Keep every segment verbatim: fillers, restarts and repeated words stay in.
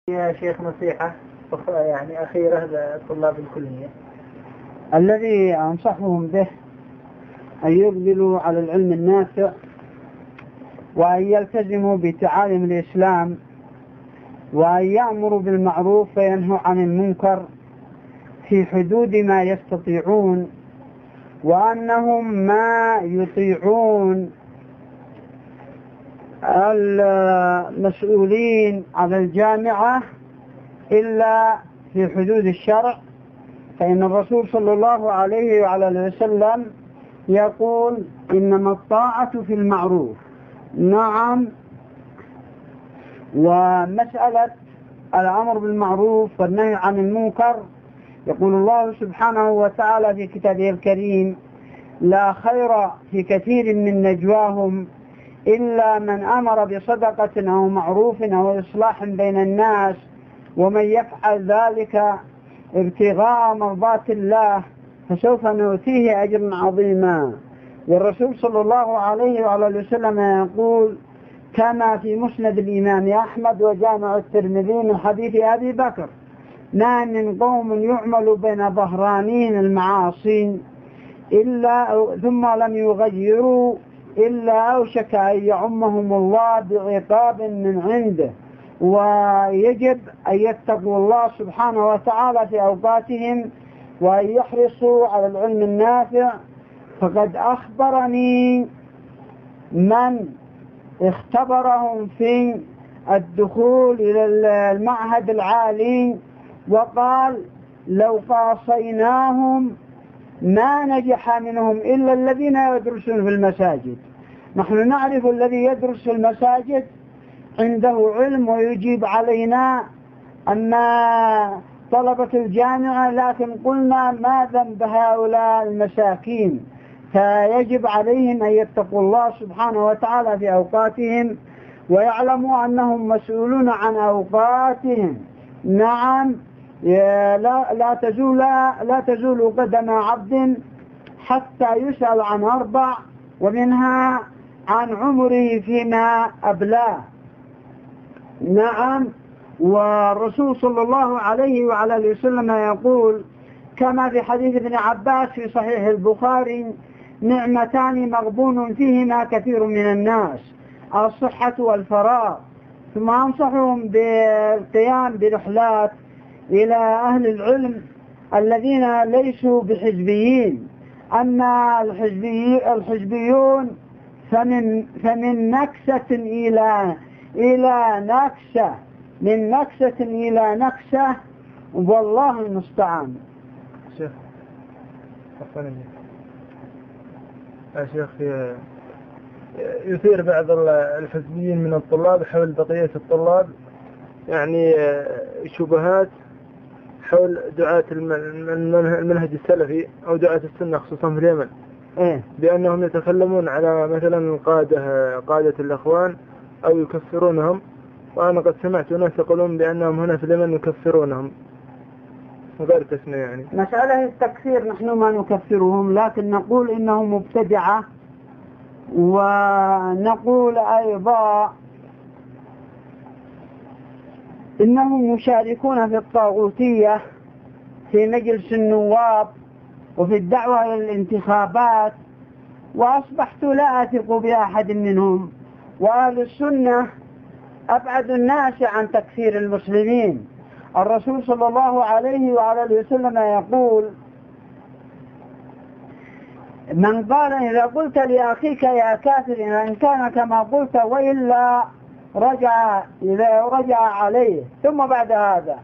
يا شيخ نصيحة يعني أخيرة لطلاب الكلية. الذي أنصحهم به أن يقبلوا على العلم النافع وأن يلتزموا بتعاليم الإسلام وأن يأمروا بالمعروف وينهوا عن المنكر في حدود ما يستطيعون، وأنهم ما يطيعون المسؤولين على الجامعة إلا في حدود الشرع، فإن الرسول صلى الله عليه وعلى وسلم يقول إنما الطاعة في المعروف. نعم. ومسألة الأمر بالمعروف والنهي عن المنكر يقول الله سبحانه وتعالى في كتابه الكريم: لا خير في كثير من نجواهم إلا من أمر بصدقة أو معروف أو إصلاح بين الناس، ومن يفعل ذلك ابتغاء مرضات الله فسوف نؤتيه أجرا عظيما. والرسول صلى الله عليه وعلى وسلم يقول كما في مسند الإمام أحمد وجامع الترمذي من حديث أبي بكر: ما من قوم يعمل بين ظهرانين المعاصي إلا ثم لم يغيروا إلا أوشك أن يعمهم الله بعقاب من عنده. ويجب أن يتقوا الله سبحانه وتعالى في أوقاتهم وأن يحرصوا على العلم النافع. فقد أخبرني من اختبرهم في الدخول إلى المعهد العالي وقال لو قاصيناهم ما نجح منهم إلا الذين يدرسون في المساجد. نحن نعرف الذي يدرس في المساجد عنده علم ويجيب علينا أما طلبة الجامعة، لكن قلنا ما ذنب هؤلاء المساكين، فيجب عليهم أن يتقوا الله سبحانه وتعالى في أوقاتهم ويعلموا أنهم مسؤولون عن أوقاتهم. نعم. لا, لا تزول لا تزول قدم عبد حتى يسأل عن أربع، ومنها عن عمره فيما أبلاه. نعم. والرسول صلى الله عليه وعلى وسلم يقول كما في حديث ابن عباس في صحيح البخاري: نعمتان مغبون فيهما كثير من الناس، الصحة والفراغ. ثم أنصحهم بالقيام برحلات إلى أهل العلم الذين ليسوا بحزبيين. أما الحزبي الحزبيون فمن, فمن نكسة إلى إلى نكسة من نكسة إلى نكسة، والله المستعان. شيخ يا شيخ يثير بعض الحزبيين من الطلاب حول بقية الطلاب يعني شبهات حول دعاة المنهج السلفي أو دعاة السنة خصوصا في اليمن، إيه؟ بأنهم يتكلمون على مثلا القادة قادة الأخوان أو يكفرونهم، وأنا قد سمعت ناس يقولون بأنهم هنا في اليمن يكفرونهم غير تسمية. يعني مسألة التكفير نحن ما نكفرهم، لكن نقول إنهم مبتدعة، ونقول أيضا إنهم مشاركون في الطاغوتية في مجلس النواب وفي الدعوة إلى الانتخابات، وأصبحت لا أثق بأحد منهم. وأهل السنة أبعد الناس عن تكفير المسلمين. الرسول صلى الله عليه وعلى وسلم يقول: من قال إذا قلت لأخيك يا كافر إن كان كما قلت وإلا رجع إذا رجع عليه. ثم بعد هذا: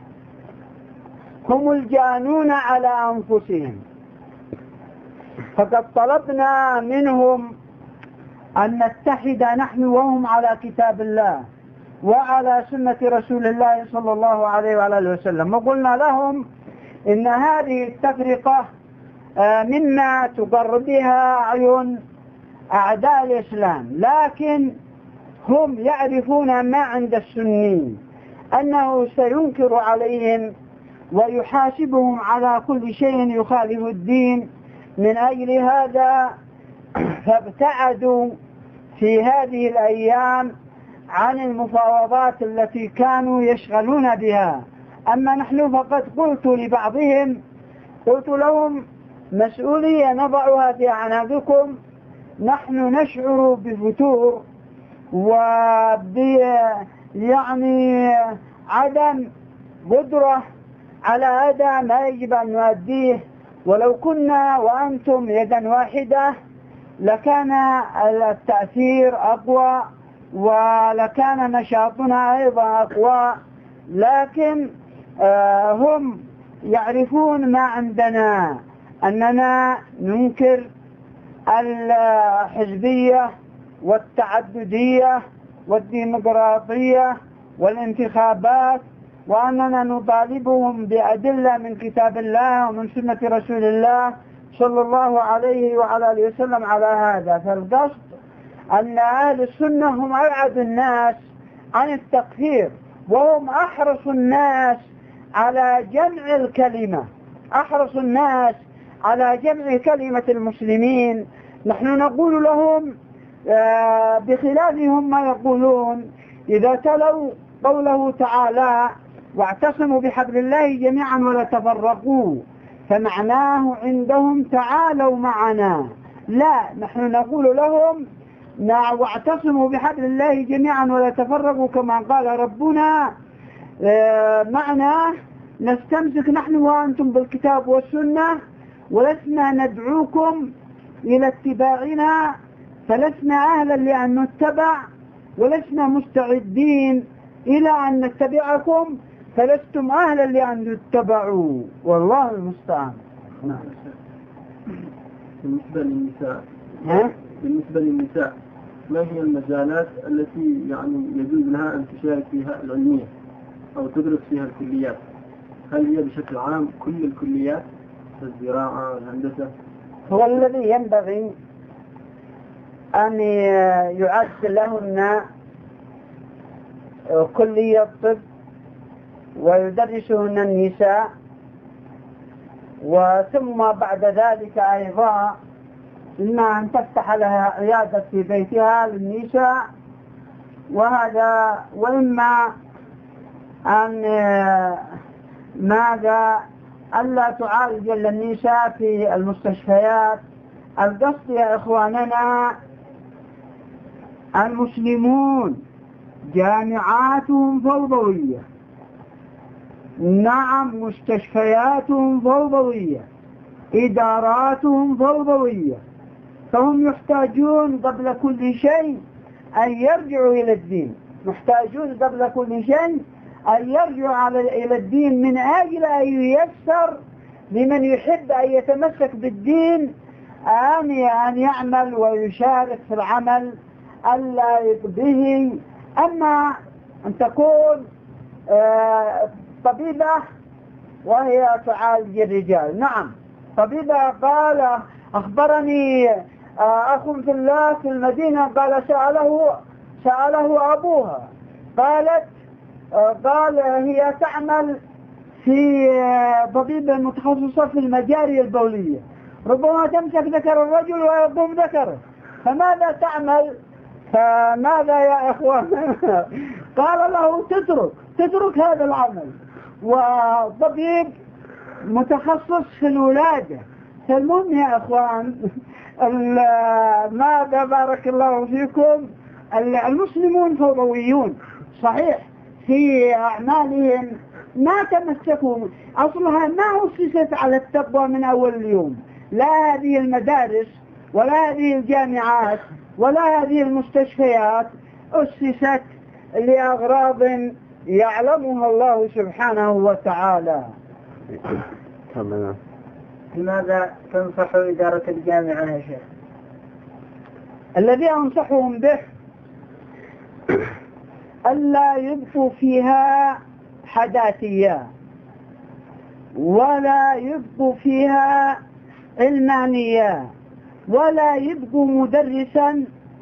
هم الجانون على أنفسهم. فقد طلبنا منهم أن نتحد نحن وهم على كتاب الله وعلى سنة رسول الله صلى الله عليه وعلى وسلم، وقلنا لهم إن هذه التفرقة مما تقر بها أعين أعداء الإسلام، لكن هم يعرفون ما عند السنين أنه سينكر عليهم ويحاسبهم على كل شيء يخالف الدين. من أجل هذا فابتعدوا في هذه الأيام عن المفاوضات التي كانوا يشغلون بها. أما نحن فقد قلت لبعضهم، قلت لهم مسؤولية نضعها في أعناقكم، نحن نشعر بفتور وب يعني عدم قدرة على أداء ما يجب أن نؤديه، ولو كنا وأنتم يدا واحدة لكان التأثير أقوى ولكان نشاطنا أيضا أقوى، لكن آه هم يعرفون ما عندنا، أننا ننكر الحزبية والتعددية والديمقراطية والانتخابات، وأننا نطالبهم بأدلة من كتاب الله ومن سنة رسول الله صلى الله عليه وعلى آله وسلم على هذا. فالقصد أن أهل السنة هم أبعد الناس عن التكفير، وهم أحرص الناس على جمع الكلمة، أحرص الناس على جمع كلمة المسلمين. نحن نقول لهم بخلافهم ما يقولون إذا تلوا قوله تعالى واعتصموا بحبل الله جميعا ولا تفرقوا، فمعناه عندهم تعالوا معنا. لا، نحن نقول لهم واعتصموا بحبل الله جميعا ولا تفرقوا كما قال ربنا، معناه نستمسك نحن وأنتم بالكتاب والسنة، ولسنا ندعوكم إلى اتباعنا، فلسنا أهلا لأن نتبع، ولسنا مستعدين إلى أن نتبعكم، فلستم أهلا لأن تتبعوا، والله المستعان. نعم. بالنسبة للنساء ها؟ بالنسبة للنساء ما هي المجالات التي يعني يجوز لها أن تشارك فيها العلمية أو تدرس فيها الكليات؟ هل هي بشكل عام كل الكليات، الزراعة والهندسة؟ هو الذي ينبغي أن يعد لهن كلية طب ويدرسهن النساء، وثم بعد ذلك أيضا إما أن تفتح لها عيادة في بيتها للنساء، وهذا وإما أن ماذا ألا تعالج النساء في المستشفيات. القصد يا إخواننا المسلمون جامعاتهم فوضوية، نعم مستشفياتهم فوضوية، إداراتهم فوضوية، فهم يحتاجون قبل كل شيء أن يرجعوا إلى الدين، محتاجون قبل كل شيء أن يرجعوا إلى الدين من أجل أن ييسر لمن يحب أن يتمسك بالدين أن يعمل ويشارك في العمل اللائق به. أما أن تكون طبيبة وهي تعالج الرجال، نعم طبيبة، قال أخبرني أخ في الله في المدينة قال سأله سأله أبوها، قالت قال هي تعمل في طبيبة متخصصة في المجاري البولية، ربما تمسك ذكر الرجل ويقوم ذكره، فماذا تعمل؟ فماذا يا إخوان؟ قال له تترك تترك هذا العمل، وطبيب متخصص في الولادة. فالمهم يا إخوان ماذا بارك الله فيكم، المسلمون فوضويون صحيح في أعمالهم، ما تمسكوا، أصلها ما أسست على التقوى من أول اليوم، لا هذه المدارس ولا هذه الجامعات ولا هذه المستشفيات أسست لأغراض يعلمها الله سبحانه وتعالى. لماذا تنصح إدارة الجامعة يا شيخ؟ الذي أنصحهم به ألا يبقوا فيها حداثية ولا يبقوا فيها علمانية ولا يبقوا مدرسا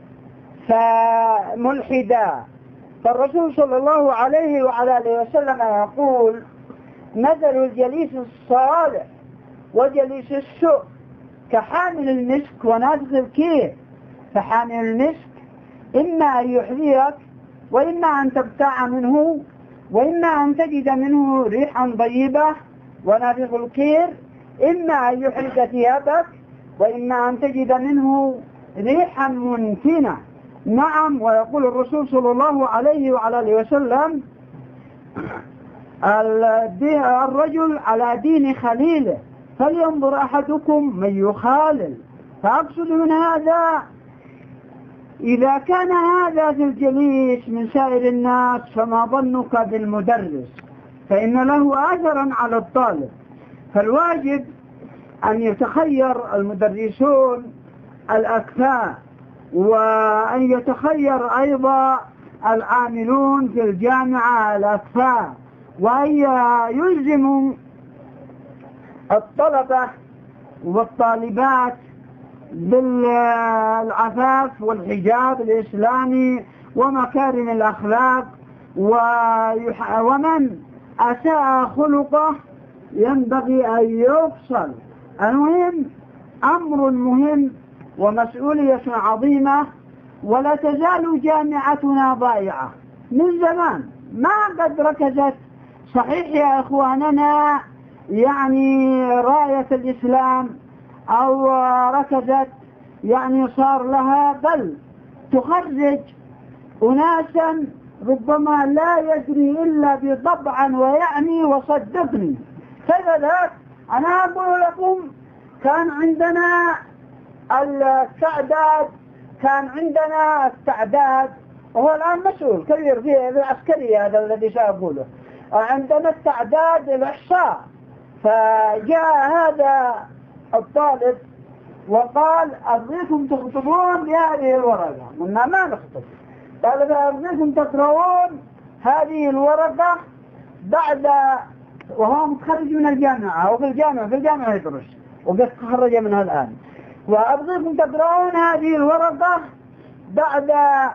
فملحدا. فالرسول صلى الله عليه وعلى آله وسلم يقول مثل الجليس الصالح وجليس السوء كحامل المسك ونافخ الكير، فحامل المسك إما أن يحذيك وإما أن تبتاع منه، وإما أن تجد منه ريحا طيبة ونافذ الكير، إما أن يحرق ثيابك، وإما أن تجد منه ريحا منتنة. نعم. ويقول الرسول صلى الله عليه وعلى آله وسلم: الرجل على دين خليله فلينظر أحدكم من يخالل. فأقصد من هذا إذا كان هذا في الجليس من سائر الناس فما ظنك بالمدرس، فإن له أثرا على الطالب. فالواجب أن يتخير المدرسون الأكفاء، وأن يتخير أيضا العاملون في الجامعة الأكفاء، وأن يلزموا الطلبة والطالبات بالعفاف والحجاب الإسلامي ومكارم الأخلاق، ومن أساء خلقه ينبغي أن يفصل. المهم أمر مهم ومسؤولية عظيمة، ولا تزال جامعتنا ضائعة من زمان، ما قد ركزت صحيح يا إخواننا يعني راية الإسلام أو ركزت يعني صار لها، بل تخرج أناسا ربما لا يدري إلا بطبعا ويعني وصدقني. فذلك أنا أقول لكم كان عندنا التعداد كان عندنا التعداد وهو الآن مسؤول كبير في العسكري هذا الذي سأقوله. عندنا التعداد الإحصاء، فجاء هذا الطالب وقال: أرضيكم تخطبون بهذه الورقة. قلنا: ما نخطب. قال: أرضيكم تقرؤون هذه الورقة بعد، وهو متخرج من الجامعة وفي الجامعة في الجامعة يدرس وقد تخرج منها الآن. وأرضيكم تقرؤون هذه الورقة بعد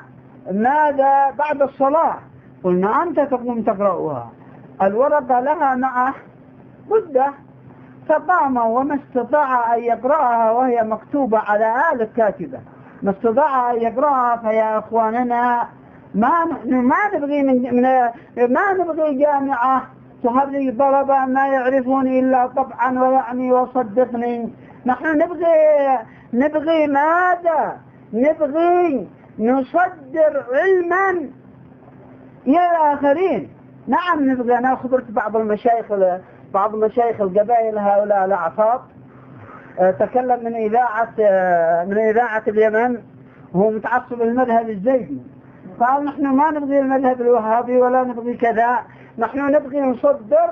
ماذا؟ بعد الصلاة. قلنا: أنت تقوم تقرأها. الورقة لها معه مدة، فقام وما استطاع أن يقرأها وهي مكتوبة على آل الكاتبة، ما استطاع أن يقرأها. فيا إخواننا ما نحن ما نبغي من, من ما نبغي جامعة تخرج طلبة ما يعرفون إلا طبعا ويعني وصدقني. نحن نبغي نبغي ماذا؟ نبغي نصدر علما إلى الآخرين. نعم نبغي. أنا خبرت بعض المشايخ بعض مشايخ القبائل هؤلاء الأعصاب تكلم من إذاعة من إذاعة اليمن، وهو متعصب المذهب الزيدي، قال: نحن ما نبغي المذهب الوهابي ولا نبغي كذا، نحن نبغي نصدر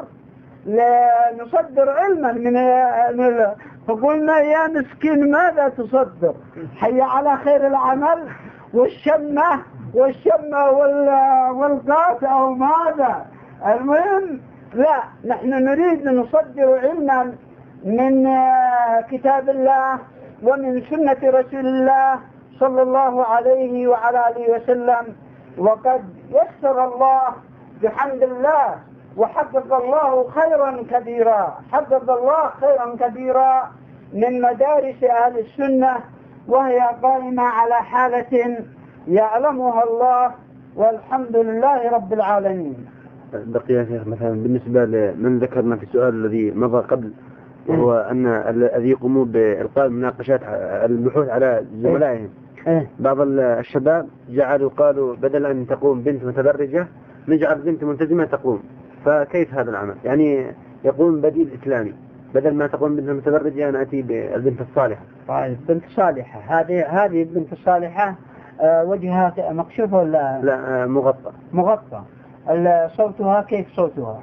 نصدر علما من. فقلنا: يا مسكين ماذا تصدر؟ حي على خير العمل والشمة والشمة والقاس أو ماذا؟ المهم لا، نحن نريد أن نصدر علما من كتاب الله ومن سنة رسول الله صلى الله عليه وعلى آله وسلم. وقد يسر الله بحمد الله وحقق الله خيرا كبيرا، حقق الله خيرا كبيرا من مدارس أهل السنة، وهي قائمة على حالة يعلمها الله، والحمد لله رب العالمين. بقي يا شيخ مثلا بالنسبة لمن ذكرنا في السؤال الذي مضى قبل، وهو أن الذي يقوموا بإلقاء المناقشات البحوث على زملائهم، بعض الشباب جعلوا قالوا بدل أن تقوم بنت متبرجة نجعل بنت ملتزمة تقوم. فكيف هذا العمل؟ يعني يقوم بديل إسلامي، بدل ما تقوم بنت متبرجة نأتي بالبنت الصالحة. طيب بنت صالحة، هذه هذه البنت الصالحة أه وجهها مكشوفة ولا لا؟ أه مغطى. مغطى. صوتها كيف صوتها؟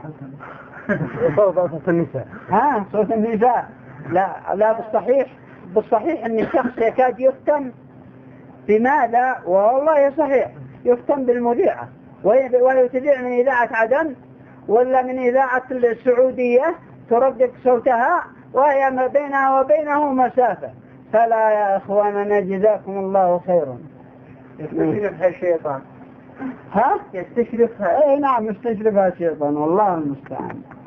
صوت صوت النساء. ها صوت النساء. لا لا بالصحيح بالصحيح أن الشخص يكاد يفتن. بماذا؟ والله صحيح يفتن بالمذيعة، وهي تذيع من إذاعة عدن ولا من إذاعة السعودية تردد صوتها وهي ما بينها وبينه مسافة. فلا يا إخواننا جزاكم الله خيرا. يستشرفها الشيطان. ها؟ يستشرفها. اي نعم يستشرفها الشيطان، والله المستعان.